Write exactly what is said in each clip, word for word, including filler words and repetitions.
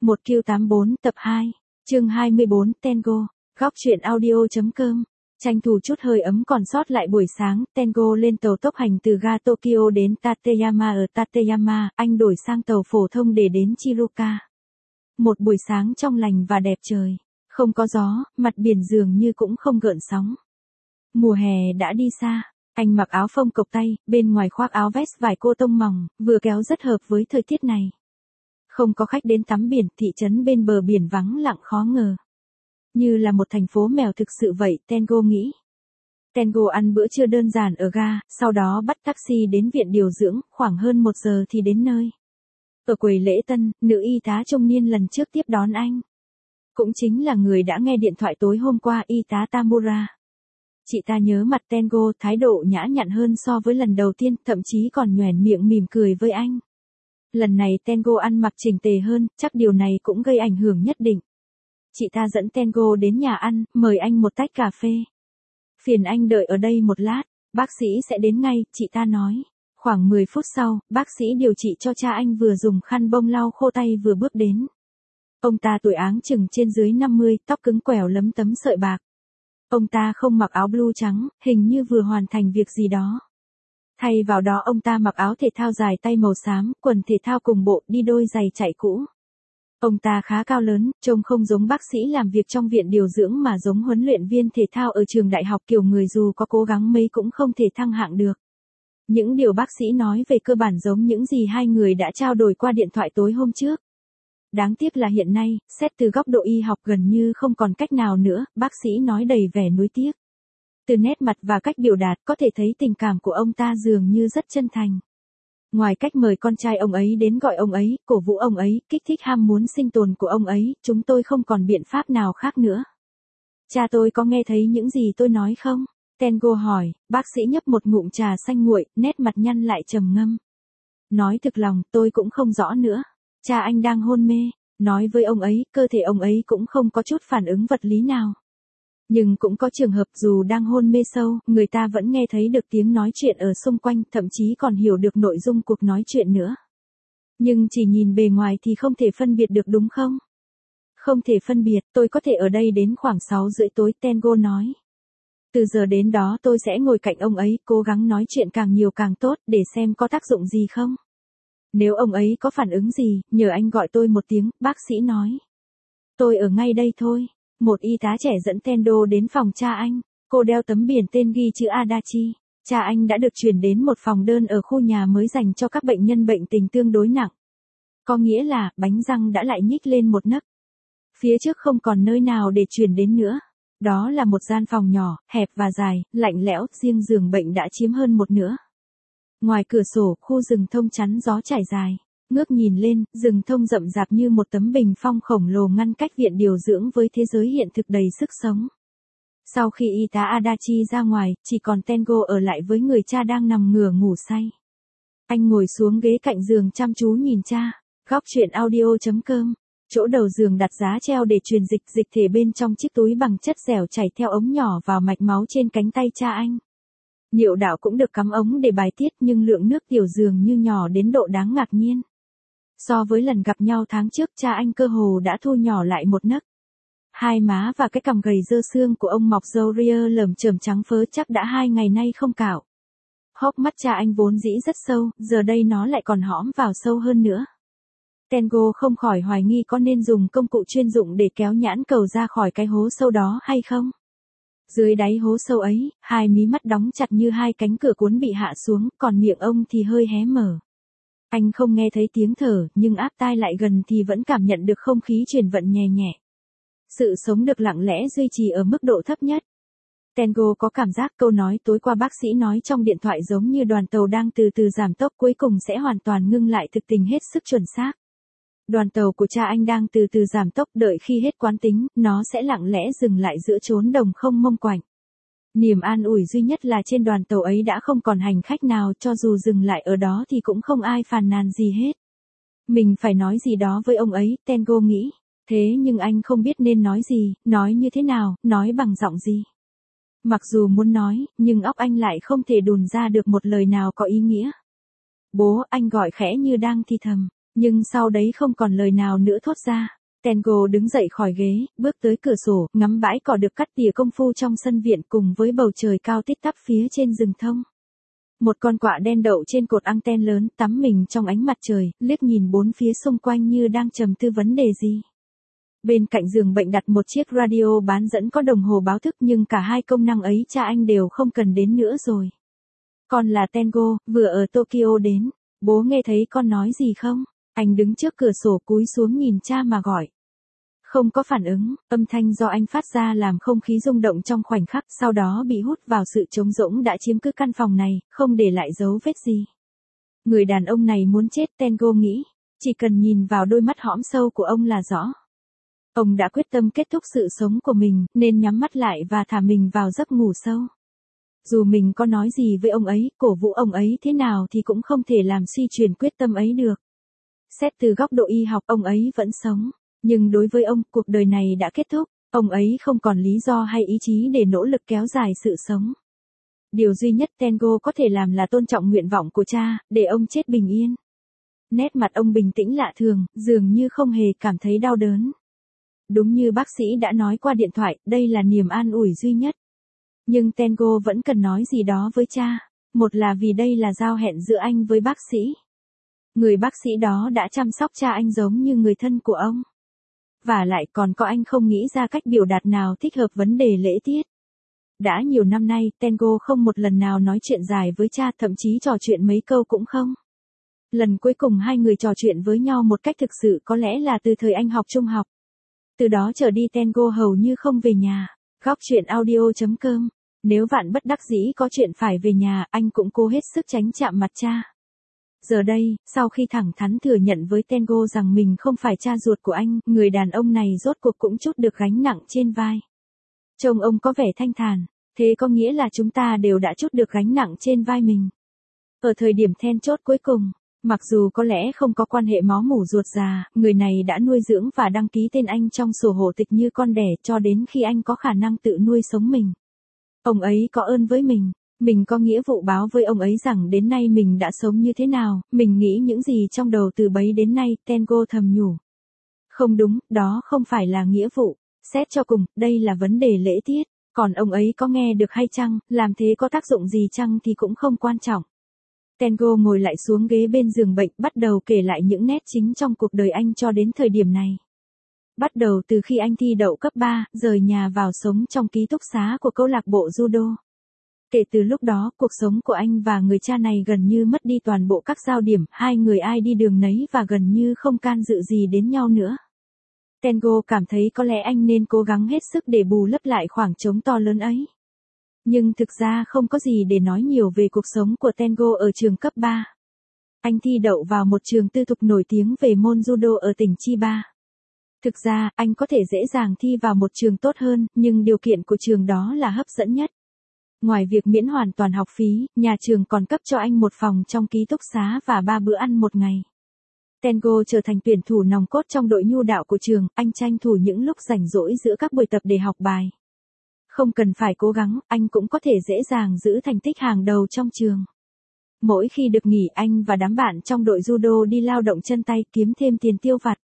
một Q tám bốn tập hai, chương hai mươi bốn Tengo, góc truyện audio.com. Tranh thủ chút hơi ấm còn sót lại buổi sáng, Tengo lên tàu tốc hành từ ga Tokyo đến Tateyama. Ở Tateyama, anh đổi sang tàu phổ thông để đến Shizuoka. Một buổi sáng trong lành và đẹp trời, không có gió, mặt biển dường như cũng không gợn sóng. Mùa hè đã đi xa, anh mặc áo phông cộc tay, bên ngoài khoác áo vest vải cô tông mỏng, vừa kéo rất hợp với thời tiết này. Không có khách đến tắm biển, thị trấn bên bờ biển vắng lặng khó ngờ. Như là một thành phố mèo thực sự vậy, Tengo nghĩ. Tengo ăn bữa trưa đơn giản ở ga, sau đó bắt taxi đến viện điều dưỡng, khoảng hơn một giờ thì đến nơi. Ở quầy lễ tân, nữ y tá trung niên lần trước tiếp đón anh. Cũng chính là người đã nghe điện thoại tối hôm qua, y tá Tamura. Chị ta nhớ mặt Tengo, thái độ nhã nhặn hơn so với lần đầu tiên, thậm chí còn nhoẻn miệng mỉm cười với anh. Lần này Tengo ăn mặc chỉnh tề hơn, chắc điều này cũng gây ảnh hưởng nhất định. Chị ta dẫn Tengo đến nhà ăn, mời anh một tách cà phê. Phiền anh đợi ở đây một lát, bác sĩ sẽ đến ngay, chị ta nói. Khoảng mười phút sau, bác sĩ điều trị cho cha anh vừa dùng khăn bông lau khô tay vừa bước đến. Ông ta tuổi áng chừng trên dưới năm mươi, tóc cứng quẻo lấm tấm sợi bạc. Ông ta không mặc áo blue trắng, hình như vừa hoàn thành việc gì đó. Thay vào đó ông ta mặc áo thể thao dài tay màu xám, quần thể thao cùng bộ, đi đôi giày chạy cũ. Ông ta khá cao lớn, trông không giống bác sĩ làm việc trong viện điều dưỡng mà giống huấn luyện viên thể thao ở trường đại học, kiểu người dù có cố gắng mấy cũng không thể thăng hạng được. Những điều bác sĩ nói về cơ bản giống những gì hai người đã trao đổi qua điện thoại tối hôm trước. Đáng tiếc là hiện nay, xét từ góc độ y học gần như không còn cách nào nữa, bác sĩ nói đầy vẻ nuối tiếc. Từ nét mặt và cách biểu đạt có thể thấy tình cảm của ông ta dường như rất chân thành. Ngoài cách mời con trai ông ấy đến gọi ông ấy, cổ vũ ông ấy, kích thích ham muốn sinh tồn của ông ấy, chúng tôi không còn biện pháp nào khác nữa. Cha tôi có nghe thấy những gì tôi nói không? Tengo hỏi, bác sĩ nhấp một ngụm trà xanh nguội, nét mặt nhăn lại trầm ngâm. Nói thực lòng, tôi cũng không rõ nữa. Cha anh đang hôn mê, nói với ông ấy, cơ thể ông ấy cũng không có chút phản ứng vật lý nào. Nhưng cũng có trường hợp dù đang hôn mê sâu, người ta vẫn nghe thấy được tiếng nói chuyện ở xung quanh, thậm chí còn hiểu được nội dung cuộc nói chuyện nữa. Nhưng chỉ nhìn bề ngoài thì không thể phân biệt được đúng không? Không thể phân biệt, tôi có thể ở đây đến khoảng sáu rưỡi tối, Tengo nói. Từ giờ đến đó tôi sẽ ngồi cạnh ông ấy, cố gắng nói chuyện càng nhiều càng tốt, để xem có tác dụng gì không. Nếu ông ấy có phản ứng gì, nhờ anh gọi tôi một tiếng, bác sĩ nói. Tôi ở ngay đây thôi. Một y tá trẻ dẫn Tendo đến phòng cha anh. Cô đeo tấm biển tên ghi chữ Adachi. Cha anh đã được chuyển đến một phòng đơn ở khu nhà mới dành cho các bệnh nhân bệnh tình tương đối nặng. Có nghĩa là, bánh răng đã lại nhích lên một nấc. Phía trước không còn nơi nào để chuyển đến nữa. Đó là một gian phòng nhỏ, hẹp và dài, lạnh lẽo, riêng giường bệnh đã chiếm hơn một nửa. Ngoài cửa sổ, khu rừng thông chắn gió trải dài. Ngước nhìn lên, rừng thông rậm rạp như một tấm bình phong khổng lồ ngăn cách viện điều dưỡng với thế giới hiện thực đầy sức sống. Sau khi y tá Adachi ra ngoài, chỉ còn Tengo ở lại với người cha đang nằm ngửa ngủ say. Anh ngồi xuống ghế cạnh giường chăm chú nhìn cha. Góc truyện audio.com. Chỗ đầu giường đặt giá treo để truyền dịch, dịch thể bên trong chiếc túi bằng chất dẻo chảy theo ống nhỏ vào mạch máu trên cánh tay cha anh. Niệu đạo cũng được cắm ống để bài tiết, nhưng lượng nước tiểu dường như nhỏ đến độ đáng ngạc nhiên. So với lần gặp nhau tháng trước, cha anh cơ hồ đã thu nhỏ lại một nấc. Hai má và cái cằm gầy dơ xương của ông mọc râu ria lởm chởm trắng phớ, chắc đã hai ngày nay không cạo. Hốc mắt cha anh vốn dĩ rất sâu, giờ đây nó lại còn hõm vào sâu hơn nữa. Tengo không khỏi hoài nghi có nên dùng công cụ chuyên dụng để kéo nhãn cầu ra khỏi cái hố sâu đó hay không. Dưới đáy hố sâu ấy, hai mí mắt đóng chặt như hai cánh cửa cuốn bị hạ xuống, còn miệng ông thì hơi hé mở. Anh không nghe thấy tiếng thở, nhưng áp tai lại gần thì vẫn cảm nhận được không khí truyền vận nhẹ nhẹ. Sự sống được lặng lẽ duy trì ở mức độ thấp nhất. Tengo có cảm giác câu nói tối qua bác sĩ nói trong điện thoại giống như đoàn tàu đang từ từ giảm tốc, cuối cùng sẽ hoàn toàn ngưng lại, thực tình hết sức chuẩn xác. Đoàn tàu của cha anh đang từ từ giảm tốc, đợi khi hết quán tính, nó sẽ lặng lẽ dừng lại giữa chốn đồng không mông quạnh. Niềm an ủi duy nhất là trên đoàn tàu ấy đã không còn hành khách nào, cho dù dừng lại ở đó thì cũng không ai phàn nàn gì hết. Mình phải nói gì đó với ông ấy, Tengo nghĩ. Thế nhưng anh không biết nên nói gì, nói như thế nào, nói bằng giọng gì. Mặc dù muốn nói, nhưng óc anh lại không thể đùn ra được một lời nào có ý nghĩa. Bố, anh gọi khẽ như đang thì thầm. Nhưng sau đấy không còn lời nào nữa thốt ra. Tengo đứng dậy khỏi ghế, bước tới cửa sổ, ngắm bãi cỏ được cắt tỉa công phu trong sân viện cùng với bầu trời cao tít tắp phía trên rừng thông. Một con quạ đen đậu trên cột anten lớn, tắm mình trong ánh mặt trời, liếc nhìn bốn phía xung quanh như đang trầm tư vấn đề gì. Bên cạnh giường bệnh đặt một chiếc radio bán dẫn có đồng hồ báo thức, nhưng cả hai công năng ấy cha anh đều không cần đến nữa rồi. Con là Tengo, vừa ở Tokyo đến. Bố nghe thấy con nói gì không? Anh đứng trước cửa sổ cúi xuống nhìn cha mà gọi. Không có phản ứng, âm thanh do anh phát ra làm không khí rung động trong khoảnh khắc, sau đó bị hút vào sự trống rỗng đã chiếm cứ căn phòng này, không để lại dấu vết gì. Người đàn ông này muốn chết, Tengo nghĩ. Chỉ cần nhìn vào đôi mắt hõm sâu của ông là rõ. Ông đã quyết tâm kết thúc sự sống của mình, nên nhắm mắt lại và thả mình vào giấc ngủ sâu. Dù mình có nói gì với ông ấy, cổ vũ ông ấy thế nào thì cũng không thể làm suy chuyển quyết tâm ấy được. Xét từ góc độ y học, ông ấy vẫn sống. Nhưng đối với ông, cuộc đời này đã kết thúc. Ông ấy không còn lý do hay ý chí để nỗ lực kéo dài sự sống. Điều duy nhất Tengo có thể làm là tôn trọng nguyện vọng của cha, để ông chết bình yên. Nét mặt ông bình tĩnh lạ thường, dường như không hề cảm thấy đau đớn. Đúng như bác sĩ đã nói qua điện thoại, đây là niềm an ủi duy nhất. Nhưng Tengo vẫn cần nói gì đó với cha. Một là vì đây là giao hẹn giữa anh với bác sĩ. Người bác sĩ đó đã chăm sóc cha anh giống như người thân của ông. Và lại còn có anh không nghĩ ra cách biểu đạt nào thích hợp vấn đề lễ tiết. Đã nhiều năm nay, Tengo không một lần nào nói chuyện dài với cha, thậm chí trò chuyện mấy câu cũng không. Lần cuối cùng hai người trò chuyện với nhau một cách thực sự có lẽ là từ thời anh học trung học. Từ đó trở đi Tengo hầu như không về nhà. Góc chuyện audio chấm com. Nếu vạn bất đắc dĩ có chuyện phải về nhà, anh cũng cố hết sức tránh chạm mặt cha. Giờ đây, sau khi thẳng thắn thừa nhận với Tengo rằng mình không phải cha ruột của anh, người đàn ông này rốt cuộc cũng trút được gánh nặng trên vai. Trông ông có vẻ thanh thản, thế có nghĩa là chúng ta đều đã trút được gánh nặng trên vai mình. Ở thời điểm then chốt cuối cùng, mặc dù có lẽ không có quan hệ máu mủ ruột già, người này đã nuôi dưỡng và đăng ký tên anh trong sổ hộ tịch như con đẻ cho đến khi anh có khả năng tự nuôi sống mình. Ông ấy có ơn với mình, mình có nghĩa vụ báo với ông ấy rằng đến nay mình đã sống như thế nào, mình nghĩ những gì trong đầu từ bấy đến nay, Tengo thầm nhủ. Không đúng, đó không phải là nghĩa vụ, xét cho cùng, đây là vấn đề lễ tiết, còn ông ấy có nghe được hay chăng, làm thế có tác dụng gì chăng thì cũng không quan trọng. Tengo ngồi lại xuống ghế bên giường bệnh, bắt đầu kể lại những nét chính trong cuộc đời anh cho đến thời điểm này. Bắt đầu từ khi anh thi đậu cấp ba, rời nhà vào sống trong ký túc xá của câu lạc bộ judo. Kể từ lúc đó, cuộc sống của anh và người cha này gần như mất đi toàn bộ các giao điểm, hai người ai đi đường nấy và gần như không can dự gì đến nhau nữa. Tengo cảm thấy có lẽ anh nên cố gắng hết sức để bù lấp lại khoảng trống to lớn ấy. Nhưng thực ra không có gì để nói nhiều về cuộc sống của Tengo ở trường cấp ba. Anh thi đậu vào một trường tư thục nổi tiếng về môn judo ở tỉnh Chiba. Thực ra, anh có thể dễ dàng thi vào một trường tốt hơn, nhưng điều kiện của trường đó là hấp dẫn nhất. Ngoài việc miễn hoàn toàn học phí, nhà trường còn cấp cho anh một phòng trong ký túc xá và ba bữa ăn một ngày. Tengo trở thành tuyển thủ nòng cốt trong đội nhu đạo của trường, anh tranh thủ những lúc rảnh rỗi giữa các buổi tập để học bài. Không cần phải cố gắng, anh cũng có thể dễ dàng giữ thành tích hàng đầu trong trường. Mỗi khi được nghỉ, anh và đám bạn trong đội judo đi lao động chân tay kiếm thêm tiền tiêu vặt.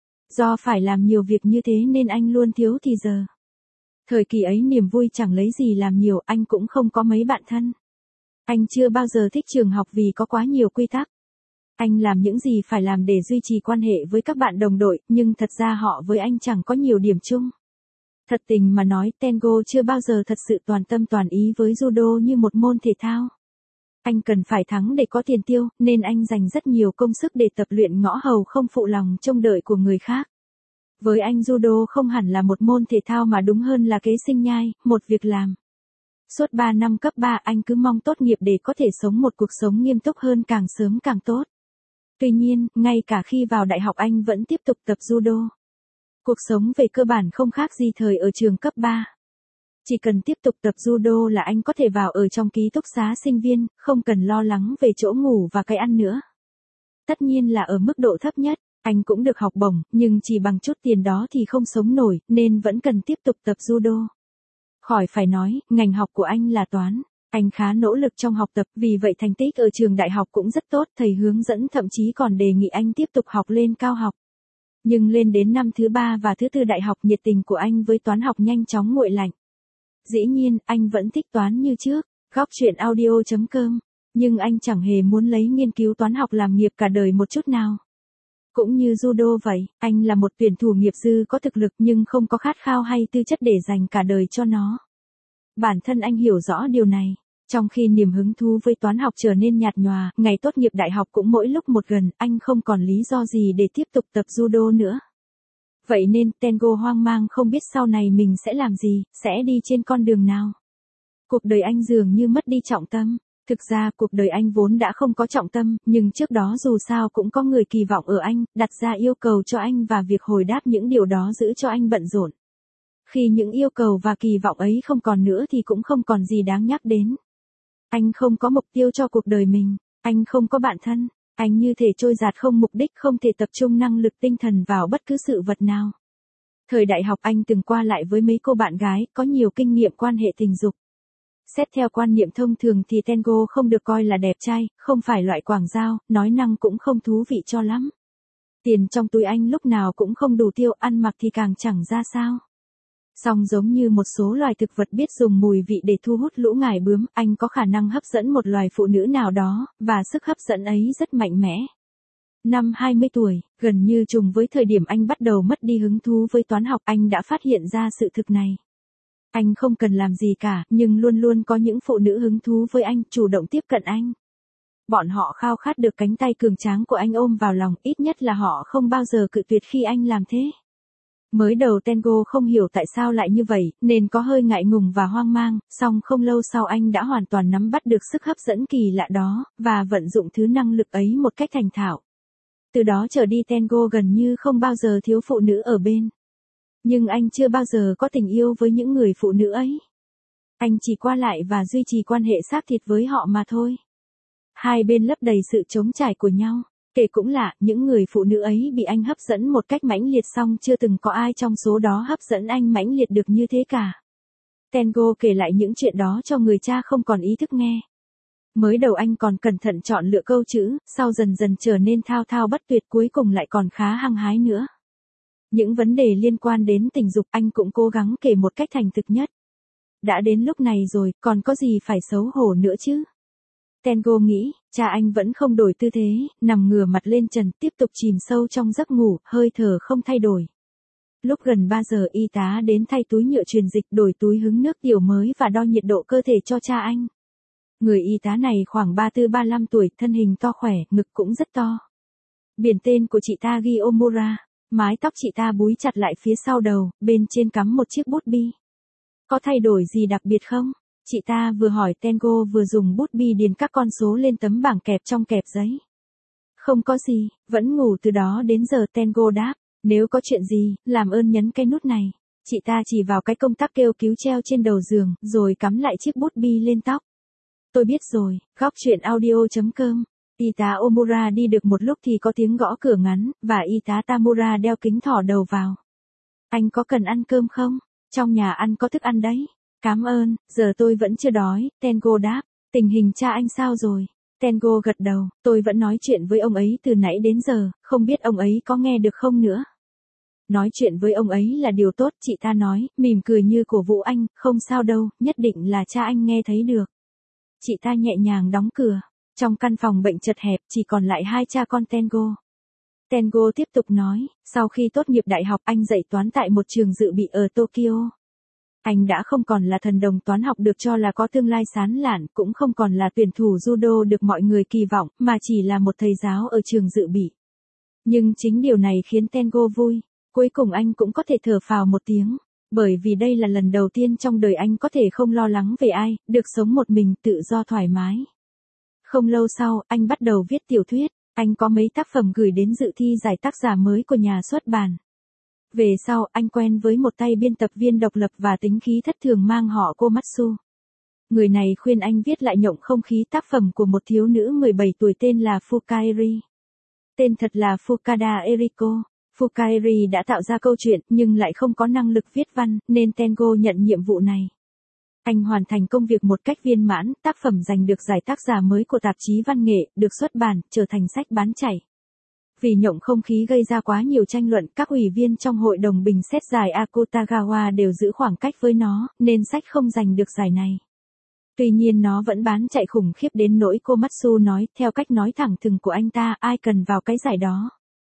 Do phải làm nhiều việc như thế nên anh luôn thiếu thì giờ. Thời kỳ ấy niềm vui chẳng lấy gì làm nhiều, anh cũng không có mấy bạn thân. Anh chưa bao giờ thích trường học vì có quá nhiều quy tắc. Anh làm những gì phải làm để duy trì quan hệ với các bạn đồng đội, nhưng thật ra họ với anh chẳng có nhiều điểm chung. Thật tình mà nói, Tengo chưa bao giờ thật sự toàn tâm toàn ý với judo như một môn thể thao. Anh cần phải thắng để có tiền tiêu, nên anh dành rất nhiều công sức để tập luyện ngõ hầu không phụ lòng trông đợi của người khác. Với anh judo không hẳn là một môn thể thao mà đúng hơn là kế sinh nhai, một việc làm. Suốt ba năm cấp ba anh cứ mong tốt nghiệp để có thể sống một cuộc sống nghiêm túc hơn càng sớm càng tốt. Tuy nhiên, ngay cả khi vào đại học anh vẫn tiếp tục tập judo. Cuộc sống về cơ bản không khác gì thời ở trường cấp ba. Chỉ cần tiếp tục tập judo là anh có thể vào ở trong ký túc xá sinh viên, không cần lo lắng về chỗ ngủ và cái ăn nữa. Tất nhiên là ở mức độ thấp nhất, anh cũng được học bổng, nhưng chỉ bằng chút tiền đó thì không sống nổi, nên vẫn cần tiếp tục tập judo. Khỏi phải nói, ngành học của anh là toán. Anh khá nỗ lực trong học tập, vì vậy thành tích ở trường đại học cũng rất tốt, thầy hướng dẫn thậm chí còn đề nghị anh tiếp tục học lên cao học. Nhưng lên đến năm thứ ba và thứ tư đại học, nhiệt tình của anh với toán học nhanh chóng nguội lạnh. Dĩ nhiên, anh vẫn thích toán như trước, góc truyện audio chấm com, nhưng anh chẳng hề muốn lấy nghiên cứu toán học làm nghiệp cả đời một chút nào. Cũng như judo vậy, anh là một tuyển thủ nghiệp dư có thực lực nhưng không có khát khao hay tư chất để dành cả đời cho nó. Bản thân anh hiểu rõ điều này. Trong khi niềm hứng thú với toán học trở nên nhạt nhòa, ngày tốt nghiệp đại học cũng mỗi lúc một gần, anh không còn lý do gì để tiếp tục tập judo nữa. Vậy nên, Tengo hoang mang không biết sau này mình sẽ làm gì, sẽ đi trên con đường nào. Cuộc đời anh dường như mất đi trọng tâm. Thực ra cuộc đời anh vốn đã không có trọng tâm, nhưng trước đó dù sao cũng có người kỳ vọng ở anh, đặt ra yêu cầu cho anh và việc hồi đáp những điều đó giữ cho anh bận rộn. Khi những yêu cầu và kỳ vọng ấy không còn nữa thì cũng không còn gì đáng nhắc đến. Anh không có mục tiêu cho cuộc đời mình, anh không có bạn thân, anh như thể trôi dạt không mục đích, không thể tập trung năng lực tinh thần vào bất cứ sự vật nào. Thời đại học anh từng qua lại với mấy cô bạn gái, có nhiều kinh nghiệm quan hệ tình dục. Xét theo quan niệm thông thường thì Tengo không được coi là đẹp trai, không phải loại quảng giao, nói năng cũng không thú vị cho lắm. Tiền trong túi anh lúc nào cũng không đủ tiêu, ăn mặc thì càng chẳng ra sao. Song giống như một số loài thực vật biết dùng mùi vị để thu hút lũ ngải bướm, anh có khả năng hấp dẫn một loài phụ nữ nào đó, và sức hấp dẫn ấy rất mạnh mẽ. Năm hai mươi tuổi, gần như trùng với thời điểm anh bắt đầu mất đi hứng thú với toán học, anh đã phát hiện ra sự thực này. Anh không cần làm gì cả, nhưng luôn luôn có những phụ nữ hứng thú với anh, chủ động tiếp cận anh. Bọn họ khao khát được cánh tay cường tráng của anh ôm vào lòng, ít nhất là họ không bao giờ cự tuyệt khi anh làm thế. Mới đầu Tengo không hiểu tại sao lại như vậy, nên có hơi ngại ngùng và hoang mang, song không lâu sau anh đã hoàn toàn nắm bắt được sức hấp dẫn kỳ lạ đó, và vận dụng thứ năng lực ấy một cách thành thạo. Từ đó trở đi Tengo gần như không bao giờ thiếu phụ nữ ở bên. Nhưng anh chưa bao giờ có tình yêu với những người phụ nữ ấy. Anh chỉ qua lại và duy trì quan hệ xác thịt với họ mà thôi. Hai bên lấp đầy sự trống trải của nhau. Kể cũng lạ, những người phụ nữ ấy bị anh hấp dẫn một cách mãnh liệt, song chưa từng có ai trong số đó hấp dẫn anh mãnh liệt được như thế cả. Tengo kể lại những chuyện đó cho người cha không còn ý thức nghe. Mới đầu anh còn cẩn thận chọn lựa câu chữ, sau dần dần trở nên thao thao bất tuyệt, cuối cùng lại còn khá hăng hái nữa. Những vấn đề liên quan đến tình dục anh cũng cố gắng kể một cách thành thực nhất. Đã đến lúc này rồi, còn có gì phải xấu hổ nữa chứ? Tengo nghĩ, cha anh vẫn không đổi tư thế, nằm ngửa mặt lên trần, tiếp tục chìm sâu trong giấc ngủ, hơi thở không thay đổi. Lúc gần ba giờ y tá đến thay túi nhựa truyền dịch, đổi túi hứng nước tiểu mới và đo nhiệt độ cơ thể cho cha anh. Người y tá này khoảng ba mươi tư ba mươi lăm tuổi, thân hình to khỏe, ngực cũng rất to. Biển tên của chị ta ghi Omura, mái tóc chị ta búi chặt lại phía sau đầu, bên trên cắm một chiếc bút bi. Có thay đổi gì đặc biệt không? Chị ta vừa hỏi Tengo vừa dùng bút bi điền các con số lên tấm bảng kẹp trong kẹp giấy. Không có gì, vẫn ngủ từ đó đến giờ, Tengo đáp. Nếu có chuyện gì, làm ơn nhấn cái nút này. Chị ta chỉ vào cái công tắc kêu cứu treo trên đầu giường, rồi cắm lại chiếc bút bi lên tóc. Tôi biết rồi, góc truyện audio chấm com. Y tá Omura đi được một lúc thì có tiếng gõ cửa ngắn, và y tá Tamura đeo kính thỏ đầu vào. Anh có cần ăn cơm không? Trong nhà ăn có thức ăn đấy. Cảm ơn, giờ tôi vẫn chưa đói, Tengo đáp. Tình hình cha anh sao rồi? Tengo gật đầu, tôi vẫn nói chuyện với ông ấy từ nãy đến giờ, không biết ông ấy có nghe được không nữa. Nói chuyện với ông ấy là điều tốt, chị ta nói, mỉm cười như cổ vũ anh, không sao đâu, nhất định là cha anh nghe thấy được. Chị ta nhẹ nhàng đóng cửa. Trong căn phòng bệnh chật hẹp, chỉ còn lại hai cha con Tengo. Tengo tiếp tục nói, sau khi tốt nghiệp đại học anh dạy toán tại một trường dự bị ở Tokyo. Anh đã không còn là thần đồng toán học được cho là có tương lai sáng lạn, cũng không còn là tuyển thủ judo được mọi người kỳ vọng, mà chỉ là một thầy giáo ở trường dự bị. Nhưng chính điều này khiến Tengo vui. Cuối cùng anh cũng có thể thở phào một tiếng, bởi vì đây là lần đầu tiên trong đời anh có thể không lo lắng về ai, được sống một mình tự do thoải mái. Không lâu sau, anh bắt đầu viết tiểu thuyết, anh có mấy tác phẩm gửi đến dự thi giải tác giả mới của nhà xuất bản. Về sau, anh quen với một tay biên tập viên độc lập và tính khí thất thường mang họ Komatsu. Người này khuyên anh viết lại nhộng không khí tác phẩm của một thiếu nữ mười bảy tuổi tên là Fukaeri. Tên thật là Fukada Eriko. Fukaeri đã tạo ra câu chuyện nhưng lại không có năng lực viết văn, nên Tengo nhận nhiệm vụ này. Anh hoàn thành công việc một cách viên mãn, tác phẩm giành được giải tác giả mới của tạp chí văn nghệ, được xuất bản, trở thành sách bán chạy. Vì nhộng không khí gây ra quá nhiều tranh luận, các ủy viên trong hội đồng bình xét giải Akutagawa đều giữ khoảng cách với nó, nên sách không giành được giải này. Tuy nhiên nó vẫn bán chạy khủng khiếp đến nỗi Komatsu nói, theo cách nói thẳng thừng của anh ta, ai cần vào cái giải đó.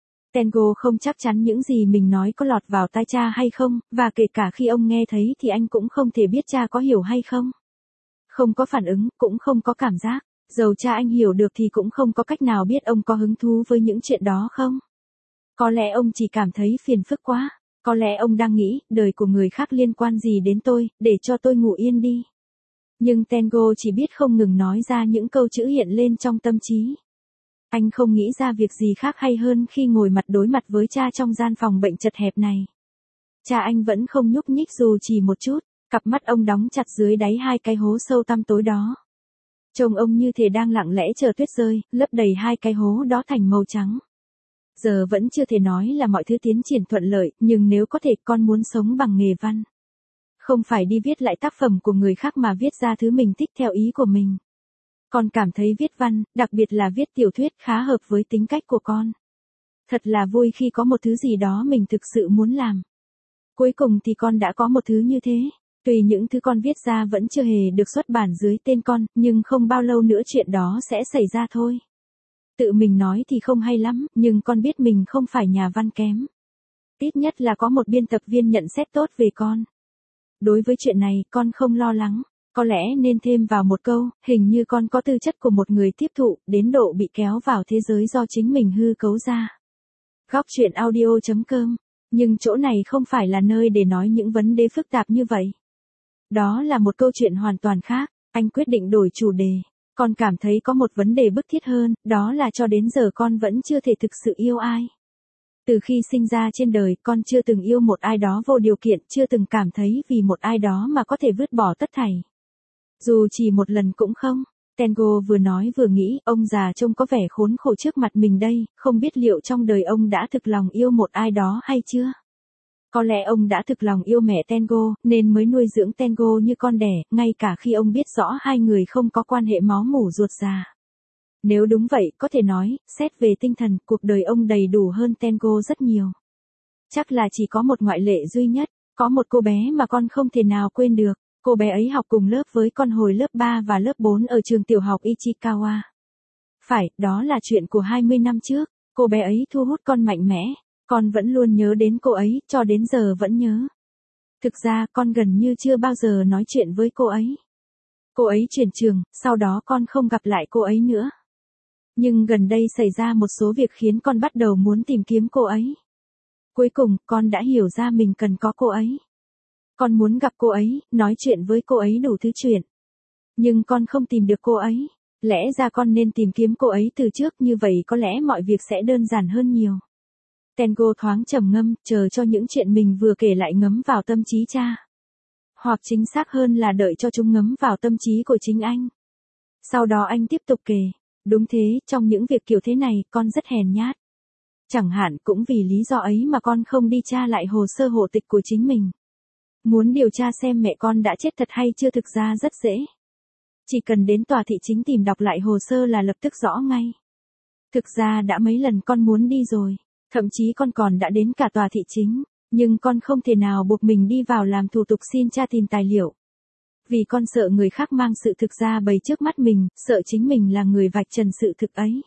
Tengo không chắc chắn những gì mình nói có lọt vào tai cha hay không, và kể cả khi ông nghe thấy thì anh cũng không thể biết cha có hiểu hay không. Không có phản ứng, cũng không có cảm giác. Dầu cha anh hiểu được thì cũng không có cách nào biết ông có hứng thú với những chuyện đó không. Có lẽ ông chỉ cảm thấy phiền phức quá. Có lẽ ông đang nghĩ, đời của người khác liên quan gì đến tôi, để cho tôi ngủ yên đi. Nhưng Tengo chỉ biết không ngừng nói ra những câu chữ hiện lên trong tâm trí. Anh không nghĩ ra việc gì khác hay hơn khi ngồi mặt đối mặt với cha trong gian phòng bệnh chật hẹp này. Cha anh vẫn không nhúc nhích dù chỉ một chút, cặp mắt ông đóng chặt dưới đáy hai cái hố sâu tăm tối đó. Trông ông như thể đang lặng lẽ chờ tuyết rơi, lấp đầy hai cái hố đó thành màu trắng. Giờ vẫn chưa thể nói là mọi thứ tiến triển thuận lợi, nhưng nếu có thể con muốn sống bằng nghề văn. Không phải đi viết lại tác phẩm của người khác mà viết ra thứ mình thích theo ý của mình. Con cảm thấy viết văn, đặc biệt là viết tiểu thuyết khá hợp với tính cách của con. Thật là vui khi có một thứ gì đó mình thực sự muốn làm. Cuối cùng thì con đã có một thứ như thế. Tuy những thứ con viết ra vẫn chưa hề được xuất bản dưới tên con, nhưng không bao lâu nữa chuyện đó sẽ xảy ra thôi. Tự mình nói thì không hay lắm, nhưng con biết mình không phải nhà văn kém. Ít nhất là có một biên tập viên nhận xét tốt về con. Đối với chuyện này, con không lo lắng. Có lẽ nên thêm vào một câu, hình như con có tư chất của một người tiếp thụ, đến độ bị kéo vào thế giới do chính mình hư cấu ra. Góc truyện audio chấm com. Nhưng chỗ này không phải là nơi để nói những vấn đề phức tạp như vậy. Đó là một câu chuyện hoàn toàn khác. Anh quyết định đổi chủ đề. Con cảm thấy có một vấn đề bức thiết hơn, đó là cho đến giờ con vẫn chưa thể thực sự yêu ai. Từ khi sinh ra trên đời, con chưa từng yêu một ai đó vô điều kiện, chưa từng cảm thấy vì một ai đó mà có thể vứt bỏ tất thảy. Dù chỉ một lần cũng không. Tengo vừa nói vừa nghĩ, ông già trông có vẻ khốn khổ trước mặt mình đây, không biết liệu trong đời ông đã thực lòng yêu một ai đó hay chưa? Có lẽ ông đã thực lòng yêu mẹ Tengo, nên mới nuôi dưỡng Tengo như con đẻ, ngay cả khi ông biết rõ hai người không có quan hệ máu mủ ruột già. Nếu đúng vậy, có thể nói, xét về tinh thần, cuộc đời ông đầy đủ hơn Tengo rất nhiều. Chắc là chỉ có một ngoại lệ duy nhất, có một cô bé mà con không thể nào quên được. Cô bé ấy học cùng lớp với con hồi lớp ba và lớp bốn ở trường tiểu học Ichikawa. Phải, đó là chuyện của hai mươi năm trước, cô bé ấy thu hút con mạnh mẽ, con vẫn luôn nhớ đến cô ấy, cho đến giờ vẫn nhớ. Thực ra, con gần như chưa bao giờ nói chuyện với cô ấy. Cô ấy chuyển trường, sau đó con không gặp lại cô ấy nữa. Nhưng gần đây xảy ra một số việc khiến con bắt đầu muốn tìm kiếm cô ấy. Cuối cùng, con đã hiểu ra mình cần có cô ấy. Con muốn gặp cô ấy, nói chuyện với cô ấy đủ thứ chuyện. Nhưng con không tìm được cô ấy. Lẽ ra con nên tìm kiếm cô ấy từ trước, như vậy có lẽ mọi việc sẽ đơn giản hơn nhiều. Tengo thoáng trầm ngâm, chờ cho những chuyện mình vừa kể lại ngấm vào tâm trí cha. Hoặc chính xác hơn là đợi cho chúng ngấm vào tâm trí của chính anh. Sau đó anh tiếp tục kể. Đúng thế, trong những việc kiểu thế này, con rất hèn nhát. Chẳng hạn cũng vì lý do ấy mà con không đi tra lại hồ sơ hộ tịch của chính mình. Muốn điều tra xem mẹ con đã chết thật hay chưa thực ra rất dễ. Chỉ cần đến tòa thị chính tìm đọc lại hồ sơ là lập tức rõ ngay. Thực ra đã mấy lần con muốn đi rồi, thậm chí con còn đã đến cả tòa thị chính, nhưng con không thể nào buộc mình đi vào làm thủ tục xin tra tìm tài liệu. Vì con sợ người khác mang sự thực ra bày trước mắt mình, sợ chính mình là người vạch trần sự thực ấy.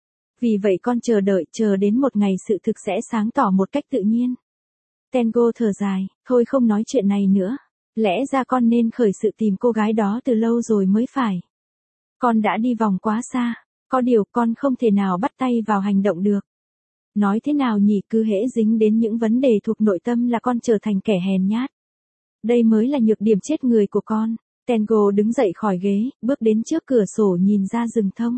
Vì vậy con chờ đợi, chờ đến một ngày sự thực sẽ sáng tỏ một cách tự nhiên. Tengo thở dài, thôi không nói chuyện này nữa. Lẽ ra con nên khởi sự tìm cô gái đó từ lâu rồi mới phải. Con đã đi vòng quá xa, có điều con không thể nào bắt tay vào hành động được. Nói thế nào nhỉ, cứ hễ dính đến những vấn đề thuộc nội tâm là con trở thành kẻ hèn nhát. Đây mới là nhược điểm chết người của con. Tengo đứng dậy khỏi ghế, bước đến trước cửa sổ nhìn ra rừng thông.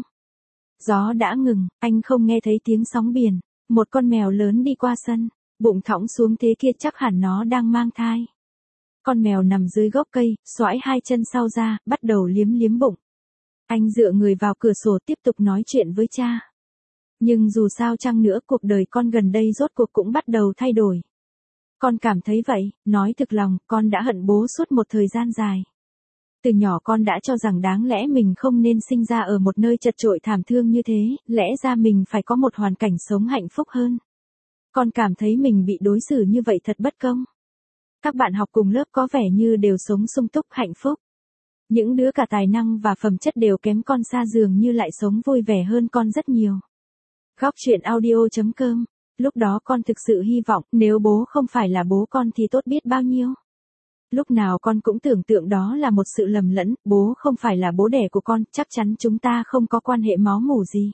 Gió đã ngừng, anh không nghe thấy tiếng sóng biển. Một con mèo lớn đi qua sân, bụng thõng xuống thế kia chắc hẳn nó đang mang thai. Con mèo nằm dưới gốc cây, xoãi hai chân sau ra, bắt đầu liếm liếm bụng. Anh dựa người vào cửa sổ tiếp tục nói chuyện với cha. Nhưng dù sao chăng nữa, cuộc đời con gần đây rốt cuộc cũng bắt đầu thay đổi. Con cảm thấy vậy, nói thực lòng, con đã hận bố suốt một thời gian dài. Từ nhỏ con đã cho rằng đáng lẽ mình không nên sinh ra ở một nơi chật chội thảm thương như thế, lẽ ra mình phải có một hoàn cảnh sống hạnh phúc hơn. Con cảm thấy mình bị đối xử như vậy thật bất công. Các bạn học cùng lớp có vẻ như đều sống sung túc hạnh phúc. Những đứa cả tài năng và phẩm chất đều kém con xa dường như lại sống vui vẻ hơn con rất nhiều. Góc truyện audio chấm com. Lúc đó con thực sự hy vọng nếu bố không phải là bố con thì tốt biết bao nhiêu. Lúc nào con cũng tưởng tượng đó là một sự lầm lẫn, bố không phải là bố đẻ của con, chắc chắn chúng ta không có quan hệ máu mủ gì.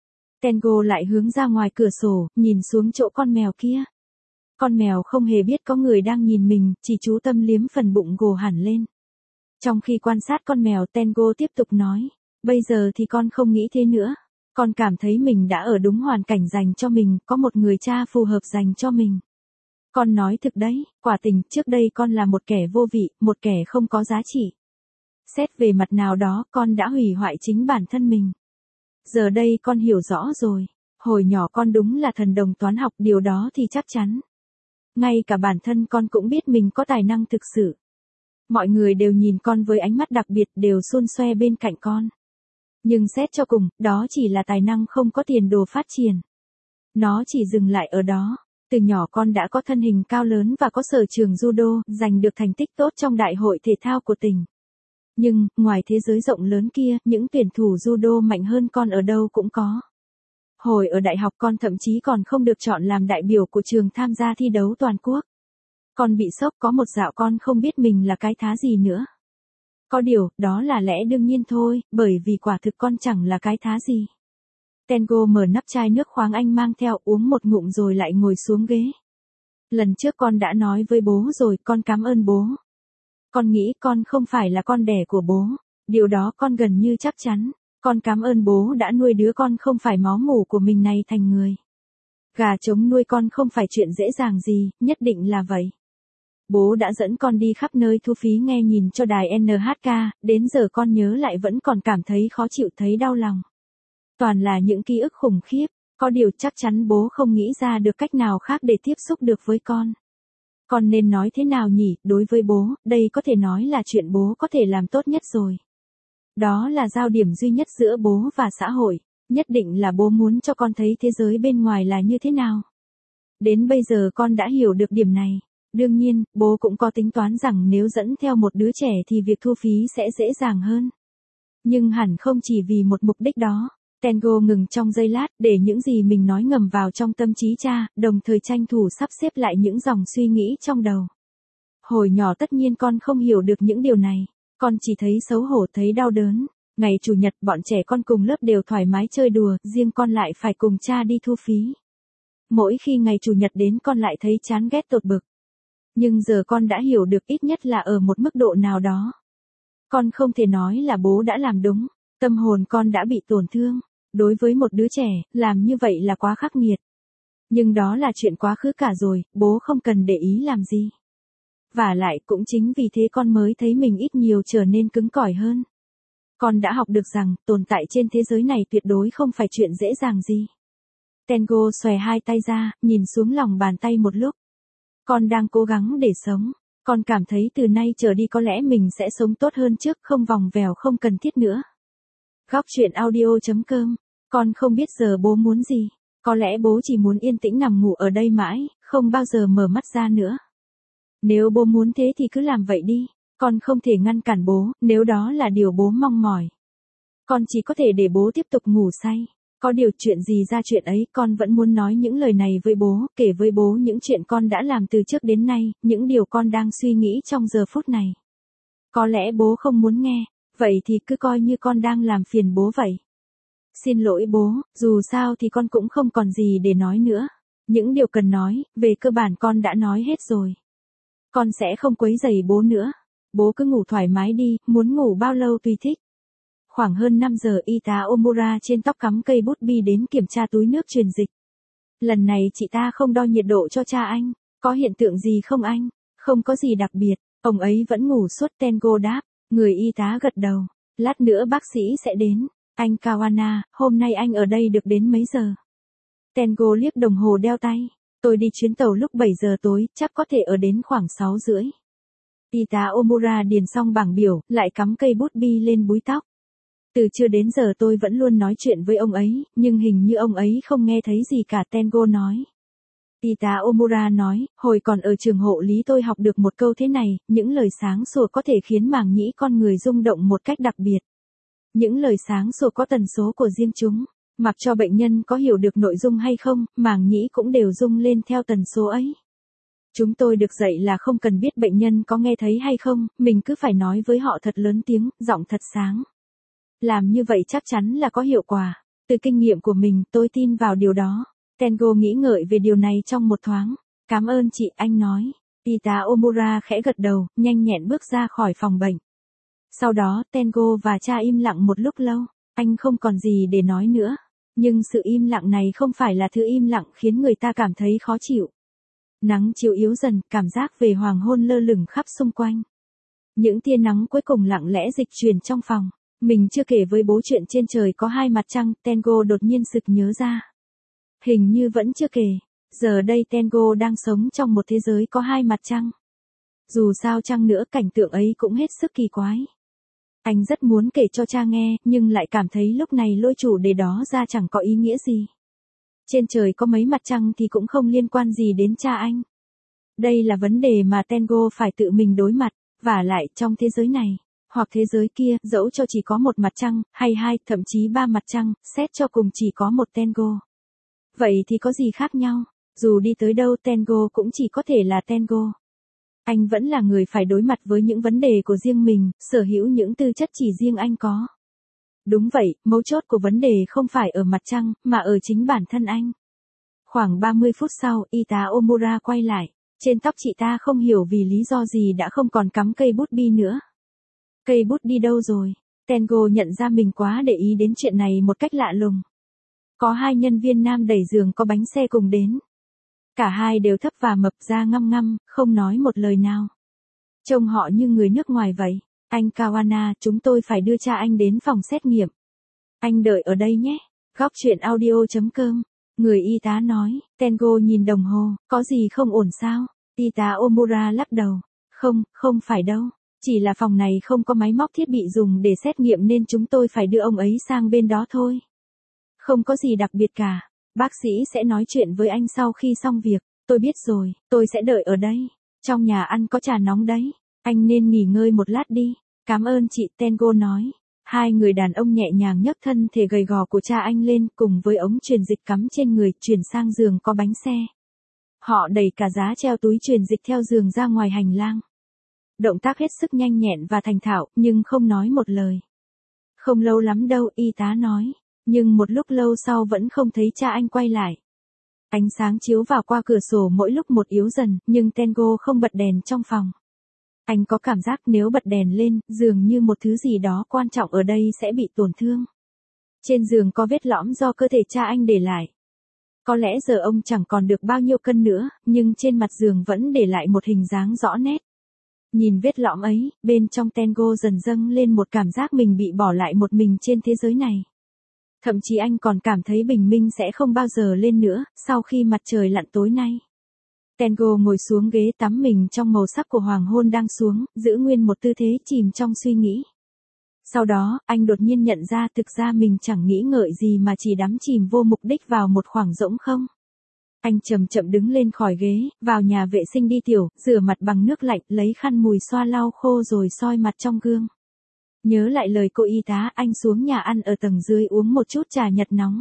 Tengo lại hướng ra ngoài cửa sổ, nhìn xuống chỗ con mèo kia. Con mèo không hề biết có người đang nhìn mình, chỉ chú tâm liếm phần bụng gồ hẳn lên. Trong khi quan sát con mèo, Tengo tiếp tục nói, bây giờ thì con không nghĩ thế nữa. Con cảm thấy mình đã ở đúng hoàn cảnh dành cho mình, có một người cha phù hợp dành cho mình. Con nói thực đấy, quả tình, trước đây con là một kẻ vô vị, một kẻ không có giá trị. Xét về mặt nào đó, con đã hủy hoại chính bản thân mình. Giờ đây con hiểu rõ rồi. Hồi nhỏ con đúng là thần đồng toán học, điều đó thì chắc chắn. Ngay cả bản thân con cũng biết mình có tài năng thực sự. Mọi người đều nhìn con với ánh mắt đặc biệt, đều xôn xoe bên cạnh con. Nhưng xét cho cùng, đó chỉ là tài năng không có tiền đồ phát triển. Nó chỉ dừng lại ở đó. Từ nhỏ con đã có thân hình cao lớn và có sở trường judo, giành được thành tích tốt trong đại hội thể thao của tỉnh. Nhưng, ngoài thế giới rộng lớn kia, những tuyển thủ judo mạnh hơn con ở đâu cũng có. Hồi ở đại học con thậm chí còn không được chọn làm đại biểu của trường tham gia thi đấu toàn quốc. Con bị sốc, có một dạo con không biết mình là cái thá gì nữa. Có điều, đó là lẽ đương nhiên thôi, bởi vì quả thực con chẳng là cái thá gì. Tengo mở nắp chai nước khoáng anh mang theo, uống một ngụm rồi lại ngồi xuống ghế. Lần trước con đã nói với bố rồi, con cảm ơn bố. Con nghĩ con không phải là con đẻ của bố. Điều đó con gần như chắc chắn. Con cảm ơn bố đã nuôi đứa con không phải máu mủ của mình này thành người. Gà trống nuôi con không phải chuyện dễ dàng gì, nhất định là vậy. Bố đã dẫn con đi khắp nơi thu phí nghe nhìn cho đài en hát ca, đến giờ con nhớ lại vẫn còn cảm thấy khó chịu, thấy đau lòng. Toàn là những ký ức khủng khiếp, có điều chắc chắn bố không nghĩ ra được cách nào khác để tiếp xúc được với con. Con nên nói thế nào nhỉ, đối với bố, đây có thể nói là chuyện bố có thể làm tốt nhất rồi. Đó là giao điểm duy nhất giữa bố và xã hội, nhất định là bố muốn cho con thấy thế giới bên ngoài là như thế nào. Đến bây giờ con đã hiểu được điểm này. Đương nhiên, bố cũng có tính toán rằng nếu dẫn theo một đứa trẻ thì việc thu phí sẽ dễ dàng hơn. Nhưng hẳn không chỉ vì một mục đích đó. Tengo ngừng trong giây lát, để những gì mình nói ngầm vào trong tâm trí cha, đồng thời tranh thủ sắp xếp lại những dòng suy nghĩ trong đầu. Hồi nhỏ tất nhiên con không hiểu được những điều này. Con chỉ thấy xấu hổ, thấy đau đớn. Ngày chủ nhật bọn trẻ con cùng lớp đều thoải mái chơi đùa, riêng con lại phải cùng cha đi thu phí. Mỗi khi ngày chủ nhật đến con lại thấy chán ghét tột bực. Nhưng giờ con đã hiểu được, ít nhất là ở một mức độ nào đó. Con không thể nói là bố đã làm đúng. Tâm hồn con đã bị tổn thương. Đối với một đứa trẻ, làm như vậy là quá khắc nghiệt. Nhưng đó là chuyện quá khứ cả rồi, bố không cần để ý làm gì. Vả lại cũng chính vì thế con mới thấy mình ít nhiều trở nên cứng cỏi hơn. Con đã học được rằng, tồn tại trên thế giới này tuyệt đối không phải chuyện dễ dàng gì. Tengo xòe hai tay ra, nhìn xuống lòng bàn tay một lúc. Con đang cố gắng để sống. Con cảm thấy từ nay trở đi có lẽ mình sẽ sống tốt hơn trước, không vòng vèo không cần thiết nữa. Góc truyện audio chấm com. Con không biết giờ bố muốn gì. Có lẽ bố chỉ muốn yên tĩnh nằm ngủ ở đây mãi, không bao giờ mở mắt ra nữa. Nếu bố muốn thế thì cứ làm vậy đi. Con không thể ngăn cản bố, nếu đó là điều bố mong mỏi. Con chỉ có thể để bố tiếp tục ngủ say. Có điều chuyện gì ra chuyện ấy, con vẫn muốn nói những lời này với bố, kể với bố những chuyện con đã làm từ trước đến nay, những điều con đang suy nghĩ trong giờ phút này. Có lẽ bố không muốn nghe, vậy thì cứ coi như con đang làm phiền bố vậy. Xin lỗi bố, dù sao thì con cũng không còn gì để nói nữa. Những điều cần nói, về cơ bản con đã nói hết rồi. Con sẽ không quấy rầy bố nữa. Bố cứ ngủ thoải mái đi, muốn ngủ bao lâu tùy thích. Khoảng hơn năm giờ y tá Omura trên tóc cắm cây bút bi đến kiểm tra túi nước truyền dịch. Lần này chị ta không đo nhiệt độ cho cha anh. Có hiện tượng gì không anh? Không có gì đặc biệt. Ông ấy vẫn ngủ suốt, Tengo đáp. Người y tá gật đầu. Lát nữa bác sĩ sẽ đến. Anh Kawana, hôm nay anh ở đây được đến mấy giờ? Tengo liếc đồng hồ đeo tay. Tôi đi chuyến tàu lúc bảy giờ tối, chắc có thể ở đến khoảng sáu rưỡi. Y tá Omura điền xong bảng biểu, lại cắm cây bút bi lên búi tóc. Từ trưa đến giờ tôi vẫn luôn nói chuyện với ông ấy, nhưng hình như ông ấy không nghe thấy gì cả, Tengo nói. Y tá Omura nói, hồi còn ở trường hộ lý tôi học được một câu thế này, những lời sáng sủa có thể khiến màng nhĩ con người rung động một cách đặc biệt. Những lời sáng sủa có tần số của riêng chúng, mặc cho bệnh nhân có hiểu được nội dung hay không, màng nhĩ cũng đều rung lên theo tần số ấy. Chúng tôi được dạy là không cần biết bệnh nhân có nghe thấy hay không, mình cứ phải nói với họ thật lớn tiếng, giọng thật sáng. Làm như vậy chắc chắn là có hiệu quả. Từ kinh nghiệm của mình, tôi tin vào điều đó. Tengo nghĩ ngợi về điều này trong một thoáng. Cảm ơn chị, anh nói. Y tá Omura khẽ gật đầu, nhanh nhẹn bước ra khỏi phòng bệnh. Sau đó, Tengo và cha im lặng một lúc lâu. Anh không còn gì để nói nữa. Nhưng sự im lặng này không phải là thứ im lặng khiến người ta cảm thấy khó chịu. Nắng chiều yếu dần, cảm giác về hoàng hôn lơ lửng khắp xung quanh. Những tia nắng cuối cùng lặng lẽ dịch chuyển trong phòng. Mình chưa kể với bố chuyện trên trời có hai mặt trăng, Tengo đột nhiên sực nhớ ra. Hình như vẫn chưa kể. Giờ đây Tengo đang sống trong một thế giới có hai mặt trăng. Dù sao chăng nữa cảnh tượng ấy cũng hết sức kỳ quái. Anh rất muốn kể cho cha nghe, nhưng lại cảm thấy lúc này lôi chủ đề đó ra chẳng có ý nghĩa gì. Trên trời có mấy mặt trăng thì cũng không liên quan gì đến cha anh. Đây là vấn đề mà Tengo phải tự mình đối mặt, vả lại trong thế giới này, hoặc thế giới kia, dẫu cho chỉ có một mặt trăng, hay hai, thậm chí ba mặt trăng, xét cho cùng chỉ có một Tengo. Vậy thì có gì khác nhau? Dù đi tới đâu Tengo cũng chỉ có thể là Tengo. Anh vẫn là người phải đối mặt với những vấn đề của riêng mình, sở hữu những tư chất chỉ riêng anh có. Đúng vậy, mấu chốt của vấn đề không phải ở mặt trăng, mà ở chính bản thân anh. Khoảng ba mươi phút sau, y tá Omura quay lại. Trên tóc chị ta không hiểu vì lý do gì đã không còn cắm cây bút bi nữa. Cây bút đi đâu rồi? Tengo nhận ra mình quá để ý đến chuyện này một cách lạ lùng. Có hai nhân viên nam đẩy giường có bánh xe cùng đến. Cả hai đều thấp và mập, da ngăm ngăm, không nói một lời nào. Trông họ như người nước ngoài vậy. Anh Kawana, chúng tôi phải đưa cha anh đến phòng xét nghiệm. Anh đợi ở đây nhé. Góc chuyện audio chấm com. Người y tá nói. Tengo nhìn đồng hồ, có gì không ổn sao? Y tá Omura lắc đầu. Không, không phải đâu. Chỉ là phòng này không có máy móc thiết bị dùng để xét nghiệm nên chúng tôi phải đưa ông ấy sang bên đó thôi. Không có gì đặc biệt cả. Bác sĩ sẽ nói chuyện với anh sau khi xong việc. Tôi biết rồi, tôi sẽ đợi ở đây. Trong nhà ăn có trà nóng đấy. Anh nên nghỉ ngơi một lát đi. Cảm ơn chị, Tengo nói. Hai người đàn ông nhẹ nhàng nhấc thân thể gầy gò của cha anh lên cùng với ống truyền dịch cắm trên người, chuyển sang giường có bánh xe. Họ đẩy cả giá treo túi truyền dịch theo giường ra ngoài hành lang. Động tác hết sức nhanh nhẹn và thành thạo, nhưng không nói một lời. Không lâu lắm đâu, y tá nói. Nhưng một lúc lâu sau vẫn không thấy cha anh quay lại. Ánh sáng chiếu vào qua cửa sổ mỗi lúc một yếu dần, nhưng Tengo không bật đèn trong phòng. Anh có cảm giác nếu bật đèn lên, dường như một thứ gì đó quan trọng ở đây sẽ bị tổn thương. Trên giường có vết lõm do cơ thể cha anh để lại. Có lẽ giờ ông chẳng còn được bao nhiêu cân nữa, nhưng trên mặt giường vẫn để lại một hình dáng rõ nét. Nhìn vết lõm ấy, bên trong Tengo dần dâng lên một cảm giác mình bị bỏ lại một mình trên thế giới này. Thậm chí anh còn cảm thấy bình minh sẽ không bao giờ lên nữa, sau khi mặt trời lặn tối nay. Tengo ngồi xuống ghế tắm mình trong màu sắc của hoàng hôn đang xuống, giữ nguyên một tư thế chìm trong suy nghĩ. Sau đó, anh đột nhiên nhận ra thực ra mình chẳng nghĩ ngợi gì mà chỉ đắm chìm vô mục đích vào một khoảng rỗng không. Anh chậm chậm đứng lên khỏi ghế, vào nhà vệ sinh đi tiểu, rửa mặt bằng nước lạnh, lấy khăn mùi xoa lau khô rồi soi mặt trong gương. Nhớ lại lời cô y tá, anh xuống nhà ăn ở tầng dưới uống một chút trà nhật nóng.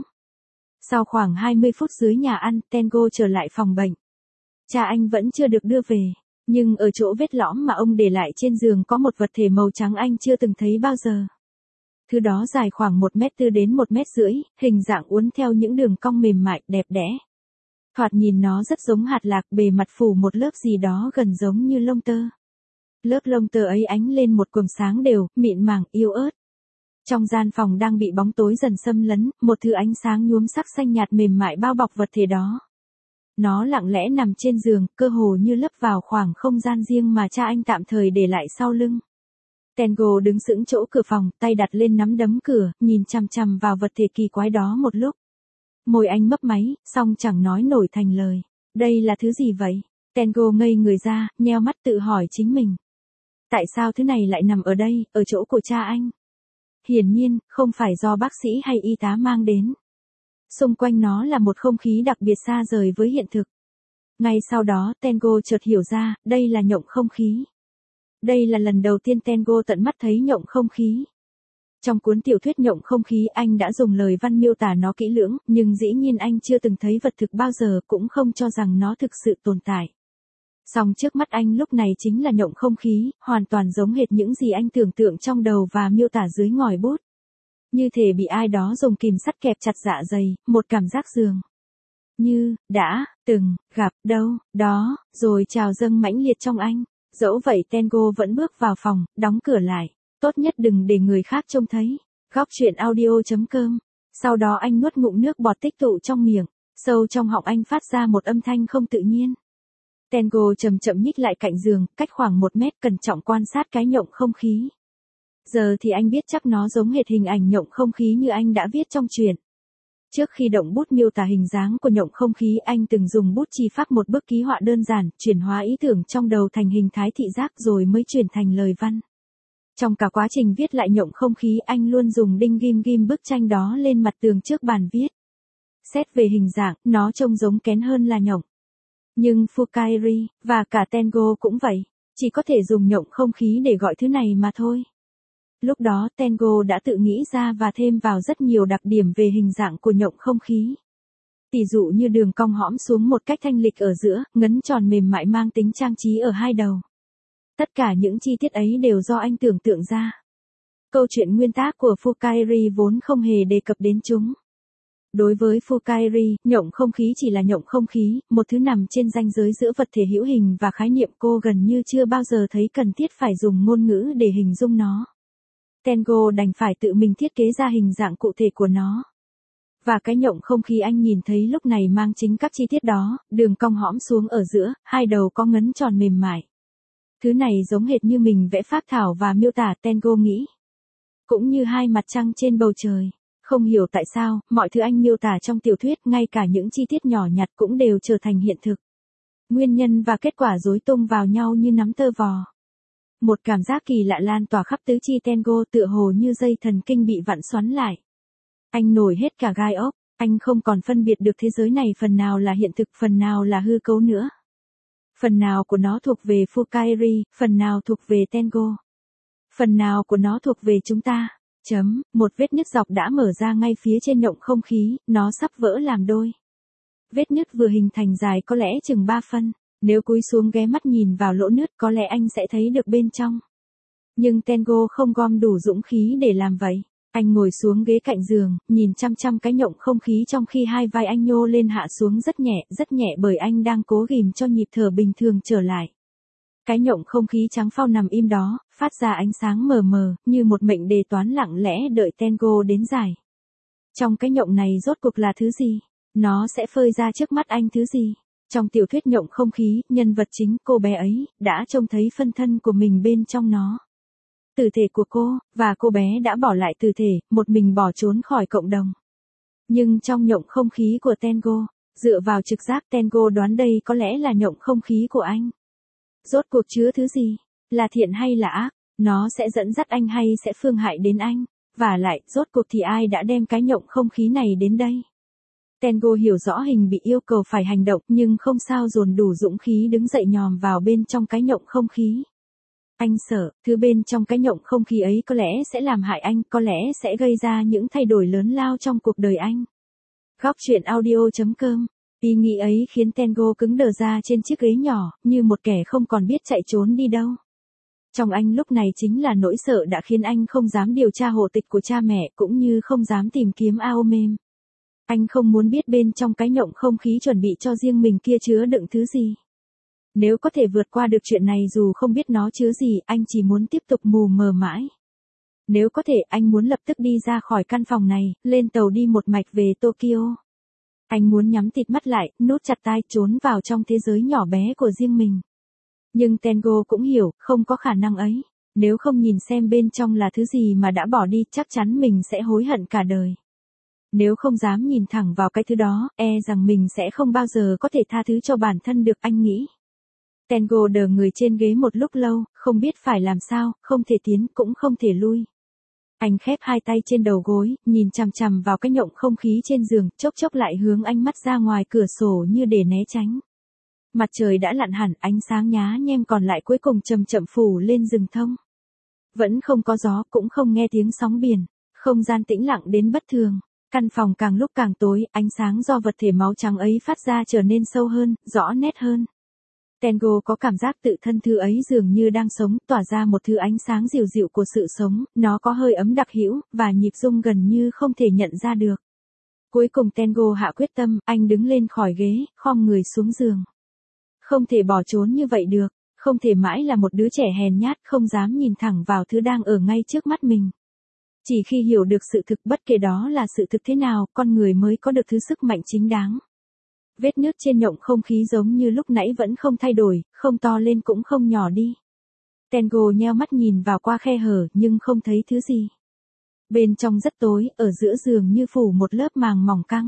Sau khoảng hai mươi phút dưới nhà ăn, Tengo trở lại phòng bệnh. Cha anh vẫn chưa được đưa về, nhưng ở chỗ vết lõm mà ông để lại trên giường có một vật thể màu trắng anh chưa từng thấy bao giờ. Thứ đó dài khoảng một mét tư đến một mét rưỡi, hình dạng uốn theo những đường cong mềm mại, đẹp đẽ. Thoạt nhìn nó rất giống hạt lạc, bề mặt phủ một lớp gì đó gần giống như lông tơ. Lớp lông tơ ấy ánh lên một quầng sáng đều, mịn màng, yếu ớt. Trong gian phòng đang bị bóng tối dần xâm lấn, một thứ ánh sáng nhuốm sắc xanh nhạt mềm mại bao bọc vật thể đó. Nó lặng lẽ nằm trên giường, cơ hồ như lấp vào khoảng không gian riêng mà cha anh tạm thời để lại sau lưng. Tengo đứng sững chỗ cửa phòng, tay đặt lên nắm đấm cửa, nhìn chằm chằm vào vật thể kỳ quái đó một lúc. Môi anh mấp máy, song chẳng nói nổi thành lời. Đây là thứ gì vậy? Tengo ngây người ra, nheo mắt tự hỏi chính mình. Tại sao thứ này lại nằm ở đây, ở chỗ của cha anh? Hiển nhiên, không phải do bác sĩ hay y tá mang đến. Xung quanh nó là một không khí đặc biệt xa rời với hiện thực. Ngay sau đó Tengo chợt hiểu ra, đây là nhộng không khí. Đây là lần đầu tiên Tengo tận mắt thấy nhộng không khí. Trong cuốn tiểu thuyết nhộng không khí anh đã dùng lời văn miêu tả nó kỹ lưỡng, nhưng dĩ nhiên anh chưa từng thấy vật thực bao giờ, cũng không cho rằng nó thực sự tồn tại. Song trước mắt anh lúc này chính là nhộng không khí, hoàn toàn giống hệt những gì anh tưởng tượng trong đầu và miêu tả dưới ngòi bút. Như thể bị ai đó dùng kìm sắt kẹp chặt dạ dày, một cảm giác dường như đã từng gặp đâu đó, rồi trào dâng mãnh liệt trong anh. Dẫu vậy Tengo vẫn bước vào phòng, đóng cửa lại. Tốt nhất đừng để người khác trông thấy. Góc truyện audio chấm com. Sau đó anh nuốt ngụm nước bọt tích tụ trong miệng, sâu trong họng anh phát ra một âm thanh không tự nhiên. Tengo chậm chậm nhích lại cạnh giường, cách khoảng một mét, cẩn trọng quan sát cái nhộng không khí. Giờ thì anh biết chắc nó giống hệt hình ảnh nhộng không khí như anh đã viết trong truyện. Trước khi động bút miêu tả hình dáng của nhộng không khí, anh từng dùng bút chì phác một bức ký họa đơn giản, chuyển hóa ý tưởng trong đầu thành hình thái thị giác rồi mới chuyển thành lời văn. Trong cả quá trình viết lại nhộng không khí, anh luôn dùng đinh ghim ghim bức tranh đó lên mặt tường trước bàn viết. Xét về hình dạng, nó trông giống kén hơn là nhộng. Nhưng Fukairi, và cả Tengo cũng vậy, chỉ có thể dùng nhộng không khí để gọi thứ này mà thôi. Lúc đó Tengo đã tự nghĩ ra và thêm vào rất nhiều đặc điểm về hình dạng của nhộng không khí. Tỷ dụ như đường cong hõm xuống một cách thanh lịch ở giữa, ngấn tròn mềm mại mang tính trang trí ở hai đầu. Tất cả những chi tiết ấy đều do anh tưởng tượng ra. Câu chuyện nguyên tác của Fukairi vốn không hề đề cập đến chúng. Đối với Fukairi, nhộng không khí chỉ là nhộng không khí, một thứ nằm trên ranh giới giữa vật thể hữu hình và khái niệm. Cô gần như chưa bao giờ thấy cần thiết phải dùng ngôn ngữ để hình dung nó. Tengo đành phải tự mình thiết kế ra hình dạng cụ thể của nó. Và cái nhộng không khí anh nhìn thấy lúc này mang chính các chi tiết đó, đường cong hõm xuống ở giữa, hai đầu có ngấn tròn mềm mại. Thứ này giống hệt như mình vẽ phác thảo và miêu tả, Tengo nghĩ. Cũng như hai mặt trăng trên bầu trời. Không hiểu tại sao, mọi thứ anh miêu tả trong tiểu thuyết, ngay cả những chi tiết nhỏ nhặt cũng đều trở thành hiện thực. Nguyên nhân và kết quả rối tung vào nhau như nắm tơ vò. Một cảm giác kỳ lạ lan tỏa khắp tứ chi Tengo, tựa hồ như dây thần kinh bị vặn xoắn lại. Anh nổi hết cả gai ốc, anh không còn phân biệt được thế giới này phần nào là hiện thực, phần nào là hư cấu nữa. Phần nào của nó thuộc về Fukairi, phần nào thuộc về Tengo. Phần nào của nó thuộc về chúng ta. Chấm, một vết nứt dọc đã mở ra ngay phía trên nhộng không khí, nó sắp vỡ làm đôi. Vết nứt vừa hình thành dài có lẽ chừng ba phân. Nếu cúi xuống ghé mắt nhìn vào lỗ nứt có lẽ anh sẽ thấy được bên trong. Nhưng Tengo không gom đủ dũng khí để làm vậy. Anh ngồi xuống ghế cạnh giường, nhìn chăm chăm cái nhộng không khí trong khi hai vai anh nhô lên hạ xuống rất nhẹ, rất nhẹ bởi anh đang cố ghìm cho nhịp thở bình thường trở lại. Cái nhộng không khí trắng phau nằm im đó, phát ra ánh sáng mờ mờ, như một mệnh đề toán lặng lẽ đợi Tengo đến giải. Trong cái nhộng này rốt cuộc là thứ gì? Nó sẽ phơi ra trước mắt anh thứ gì? Trong tiểu thuyết nhộng không khí, nhân vật chính, cô bé ấy, đã trông thấy phân thân của mình bên trong nó. Tử thể của cô, và cô bé đã bỏ lại tử thể, một mình bỏ trốn khỏi cộng đồng. Nhưng trong nhộng không khí của Tengo, dựa vào trực giác Tengo đoán đây có lẽ là nhộng không khí của anh. Rốt cuộc chứa thứ gì? Là thiện hay là ác? Nó sẽ dẫn dắt anh hay sẽ phương hại đến anh? Và lại, rốt cuộc thì ai đã đem cái nhộng không khí này đến đây? Tengo hiểu rõ hình bị yêu cầu phải hành động nhưng không sao dồn đủ dũng khí đứng dậy nhòm vào bên trong cái nhộng không khí. Anh sợ, thứ bên trong cái nhộng không khí ấy có lẽ sẽ làm hại anh, có lẽ sẽ gây ra những thay đổi lớn lao trong cuộc đời anh. Góc truyện audio chấm com. Ý nghĩ ấy khiến Tengo cứng đờ ra trên chiếc ghế nhỏ, như một kẻ không còn biết chạy trốn đi đâu. Trong anh lúc này chính là nỗi sợ đã khiến anh không dám điều tra hộ tịch của cha mẹ, cũng như không dám tìm kiếm Aomem. Anh không muốn biết bên trong cái nhộng không khí chuẩn bị cho riêng mình kia chứa đựng thứ gì. Nếu có thể vượt qua được chuyện này dù không biết nó chứa gì, anh chỉ muốn tiếp tục mù mờ mãi. Nếu có thể, anh muốn lập tức đi ra khỏi căn phòng này, lên tàu đi một mạch về Tokyo. Anh muốn nhắm tịt mắt lại, nút chặt tai, trốn vào trong thế giới nhỏ bé của riêng mình. Nhưng Tengo cũng hiểu, không có khả năng ấy. Nếu không nhìn xem bên trong là thứ gì mà đã bỏ đi, chắc chắn mình sẽ hối hận cả đời. Nếu không dám nhìn thẳng vào cái thứ đó, e rằng mình sẽ không bao giờ có thể tha thứ cho bản thân được, anh nghĩ. Tengo đờ người trên ghế một lúc lâu, không biết phải làm sao, không thể tiến cũng không thể lui. Anh khép hai tay trên đầu gối, nhìn chằm chằm vào cái nhộng không khí trên giường, chốc chốc lại hướng ánh mắt ra ngoài cửa sổ như để né tránh. Mặt trời đã lặn hẳn, ánh sáng nhá nhem còn lại cuối cùng chậm chậm phủ lên rừng thông. Vẫn không có gió, cũng không nghe tiếng sóng biển, không gian tĩnh lặng đến bất thường. Căn phòng càng lúc càng tối, ánh sáng do vật thể máu trắng ấy phát ra trở nên sâu hơn, rõ nét hơn. Tengo có cảm giác tự thân thứ ấy dường như đang sống, tỏa ra một thứ ánh sáng dịu dịu của sự sống, nó có hơi ấm đặc hữu, và nhịp rung gần như không thể nhận ra được. Cuối cùng Tengo hạ quyết tâm, anh đứng lên khỏi ghế, khom người xuống giường. Không thể bỏ trốn như vậy được, không thể mãi là một đứa trẻ hèn nhát không dám nhìn thẳng vào thứ đang ở ngay trước mắt mình. Chỉ khi hiểu được sự thực bất kể đó là sự thực thế nào, con người mới có được thứ sức mạnh chính đáng. Vết nứt trên nhộng không khí giống như lúc nãy vẫn không thay đổi, không to lên cũng không nhỏ đi. Tengo nheo mắt nhìn vào qua khe hở nhưng không thấy thứ gì. Bên trong rất tối, ở giữa giường như phủ một lớp màng mỏng căng.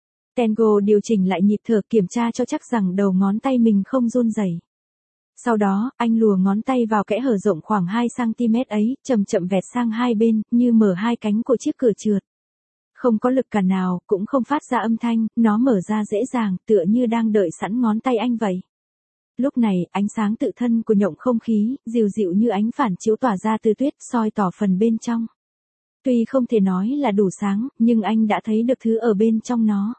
Tengo điều chỉnh lại nhịp thở, kiểm tra cho chắc rằng đầu ngón tay mình không run rẩy. Sau đó, anh lùa ngón tay vào kẽ hở rộng khoảng hai xăng ti mét ấy, chậm chậm vẹt sang hai bên, như mở hai cánh của chiếc cửa trượt. Không có lực cản nào, cũng không phát ra âm thanh, nó mở ra dễ dàng, tựa như đang đợi sẵn ngón tay anh vậy. Lúc này, ánh sáng tự thân của nhộng không khí, dịu dịu như ánh phản chiếu tỏa ra từ tuyết, soi tỏ phần bên trong. Tuy không thể nói là đủ sáng, nhưng anh đã thấy được thứ ở bên trong nó.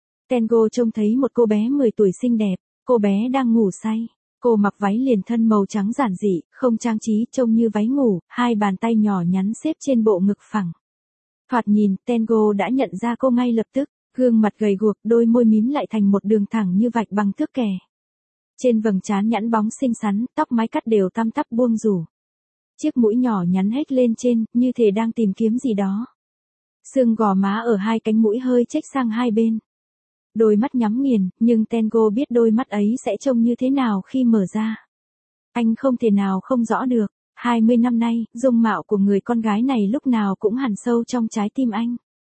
Tengo trông thấy một cô bé mười tuổi xinh đẹp, cô bé đang ngủ say. Cô mặc váy liền thân màu trắng giản dị, không trang trí, trông như váy ngủ, hai bàn tay nhỏ nhắn xếp trên bộ ngực phẳng. Thoạt nhìn, Tengo đã nhận ra cô ngay lập tức, gương mặt gầy guộc, đôi môi mím lại thành một đường thẳng như vạch bằng thước kẻ. Trên vầng trán nhẵn bóng xinh xắn, tóc mái cắt đều tăm tắp buông rủ. Chiếc mũi nhỏ nhắn hết lên trên, như thể đang tìm kiếm gì đó. Xương gò má ở hai cánh mũi hơi chếch sang hai bên. Đôi mắt nhắm nghiền, nhưng Tengo biết đôi mắt ấy sẽ trông như thế nào khi mở ra. Anh không thể nào không rõ được, hai mươi năm nay, dung mạo của người con gái này lúc nào cũng hằn sâu trong trái tim anh.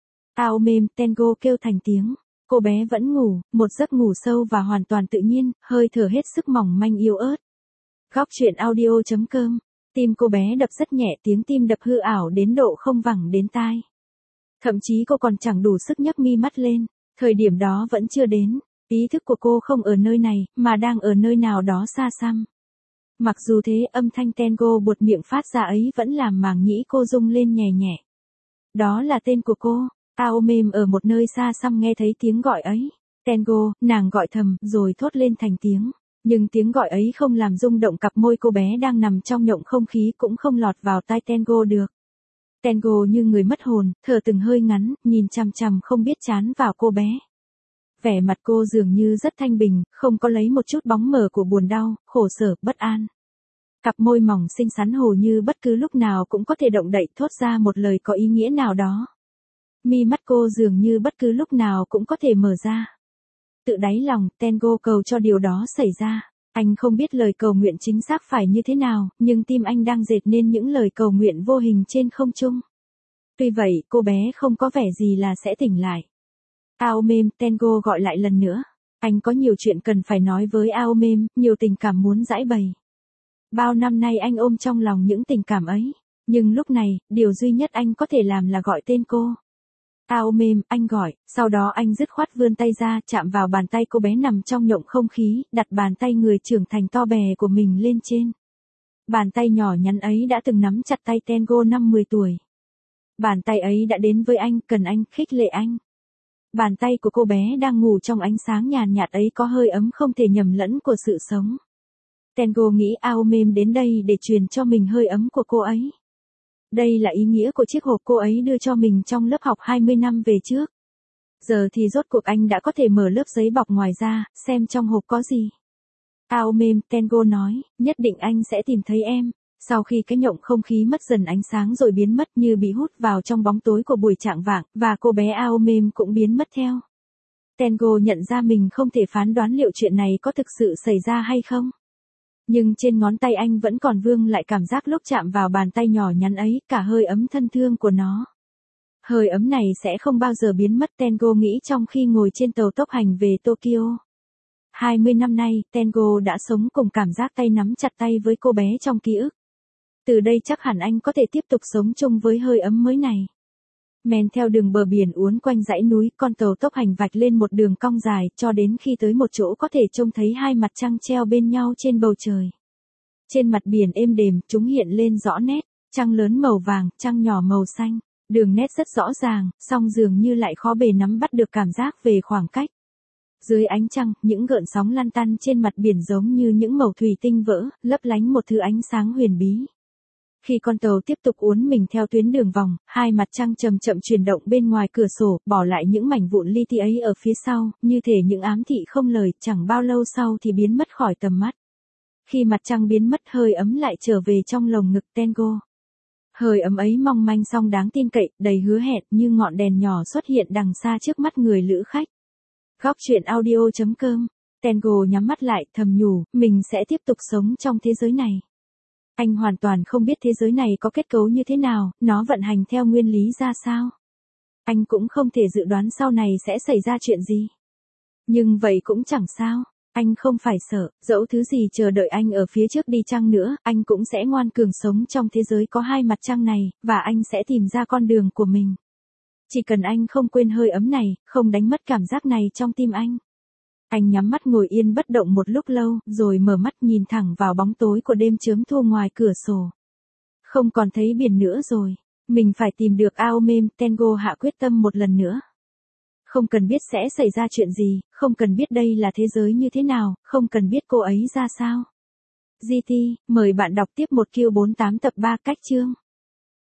Ao mềm, Tengo kêu thành tiếng. Cô bé vẫn ngủ, một giấc ngủ sâu và hoàn toàn tự nhiên, hơi thở hết sức mỏng manh yếu ớt. Góc truyện audio chấm com. Tim cô bé đập rất nhẹ, tiếng tim đập hư ảo đến độ không vẳng đến tai. Thậm chí cô còn chẳng đủ sức nhấc mi mắt lên. Thời điểm đó vẫn chưa đến, ý thức của cô không ở nơi này, mà đang ở nơi nào đó xa xăm. Mặc dù thế, âm thanh Tengo buột miệng phát ra ấy vẫn làm màng nhĩ cô rung lên nhẹ nhẹ. Đó là tên của cô. Ao mềm ở một nơi xa xăm nghe thấy tiếng gọi ấy. Tengo, nàng gọi thầm, rồi thốt lên thành tiếng. Nhưng tiếng gọi ấy không làm rung động cặp môi cô bé đang nằm trong nhộng không khí, cũng không lọt vào tai Tengo được. Tengo như người mất hồn, thở từng hơi ngắn, nhìn chằm chằm không biết chán vào cô bé. Vẻ mặt cô dường như rất thanh bình, không có lấy một chút bóng mờ của buồn đau, khổ sở, bất an. Cặp môi mỏng xinh xắn hồ như bất cứ lúc nào cũng có thể động đậy thốt ra một lời có ý nghĩa nào đó. Mi mắt cô dường như bất cứ lúc nào cũng có thể mở ra. Tự đáy lòng, Tengo cầu cho điều đó xảy ra. Anh không biết lời cầu nguyện chính xác phải như thế nào, nhưng tim anh đang dệt nên những lời cầu nguyện vô hình trên không trung. Tuy vậy, cô bé không có vẻ gì là sẽ tỉnh lại. Ao mềm, Tengo gọi lại lần nữa. Anh có nhiều chuyện cần phải nói với Ao mềm, nhiều tình cảm muốn giãi bày. Bao năm nay anh ôm trong lòng những tình cảm ấy. Nhưng lúc này, điều duy nhất anh có thể làm là gọi tên cô. Ao mềm, anh gọi, sau đó anh dứt khoát vươn tay ra, chạm vào bàn tay cô bé nằm trong nhộng không khí, đặt bàn tay người trưởng thành to bè của mình lên trên. Bàn tay nhỏ nhắn ấy đã từng nắm chặt tay Tengo năm mười tuổi. Bàn tay ấy đã đến với anh, cần anh, khích lệ anh. Bàn tay của cô bé đang ngủ trong ánh sáng nhàn nhạt ấy có hơi ấm không thể nhầm lẫn của sự sống. Tengo nghĩ Ao mềm đến đây để truyền cho mình hơi ấm của cô ấy. Đây là ý nghĩa của chiếc hộp cô ấy đưa cho mình trong lớp học hai mươi năm về trước. Giờ thì rốt cuộc anh đã có thể mở lớp giấy bọc ngoài ra, xem trong hộp có gì. Ao mềm, Tengo nói, nhất định anh sẽ tìm thấy em. Sau khi cái nhộng không khí mất dần ánh sáng rồi biến mất như bị hút vào trong bóng tối của buổi chạng vạng, và cô bé Ao mềm cũng biến mất theo. Tengo nhận ra mình không thể phán đoán liệu chuyện này có thực sự xảy ra hay không. Nhưng trên ngón tay anh vẫn còn vương lại cảm giác lúc chạm vào bàn tay nhỏ nhắn ấy, cả hơi ấm thân thương của nó. Hơi ấm này sẽ không bao giờ biến mất, Tengo nghĩ trong khi ngồi trên tàu tốc hành về Tokyo. hai mươi năm nay, Tengo đã sống cùng cảm giác tay nắm chặt tay với cô bé trong ký ức. Từ đây chắc hẳn anh có thể tiếp tục sống chung với hơi ấm mới này. Men theo đường bờ biển uốn quanh dãy núi, con tàu tốc hành vạch lên một đường cong dài, cho đến khi tới một chỗ có thể trông thấy hai mặt trăng treo bên nhau trên bầu trời. Trên mặt biển êm đềm, chúng hiện lên rõ nét, trăng lớn màu vàng, trăng nhỏ màu xanh, đường nét rất rõ ràng, song dường như lại khó bề nắm bắt được cảm giác về khoảng cách. Dưới ánh trăng, những gợn sóng lăn tăn trên mặt biển giống như những mẩu thủy tinh vỡ, lấp lánh một thứ ánh sáng huyền bí. Khi con tàu tiếp tục uốn mình theo tuyến đường vòng, hai mặt trăng chậm chậm chuyển động bên ngoài cửa sổ, bỏ lại những mảnh vụn li ti ấy ở phía sau, như thể những ám thị không lời, chẳng bao lâu sau thì biến mất khỏi tầm mắt. Khi mặt trăng biến mất, hơi ấm lại trở về trong lồng ngực Tengo. Hơi ấm ấy mong manh song đáng tin cậy, đầy hứa hẹn, như ngọn đèn nhỏ xuất hiện đằng xa trước mắt người lữ khách. Góc truyện audio chấm com. Tengo nhắm mắt lại, thầm nhủ, mình sẽ tiếp tục sống trong thế giới này. Anh hoàn toàn không biết thế giới này có kết cấu như thế nào, nó vận hành theo nguyên lý ra sao. Anh cũng không thể dự đoán sau này sẽ xảy ra chuyện gì. Nhưng vậy cũng chẳng sao, anh không phải sợ, dẫu thứ gì chờ đợi anh ở phía trước đi chăng nữa, anh cũng sẽ ngoan cường sống trong thế giới có hai mặt trăng này, và anh sẽ tìm ra con đường của mình. Chỉ cần anh không quên hơi ấm này, không đánh mất cảm giác này trong tim anh. Anh nhắm mắt ngồi yên bất động một lúc lâu, rồi mở mắt nhìn thẳng vào bóng tối của đêm chớm thu ngoài cửa sổ. Không còn thấy biển nữa rồi. Mình phải tìm được Aomem, Tengo hạ quyết tâm một lần nữa. Không cần biết sẽ xảy ra chuyện gì, không cần biết đây là thế giới như thế nào, không cần biết cô ấy ra sao. giê tê, mời bạn đọc tiếp một Q bốn mươi tám tập ba cách chương.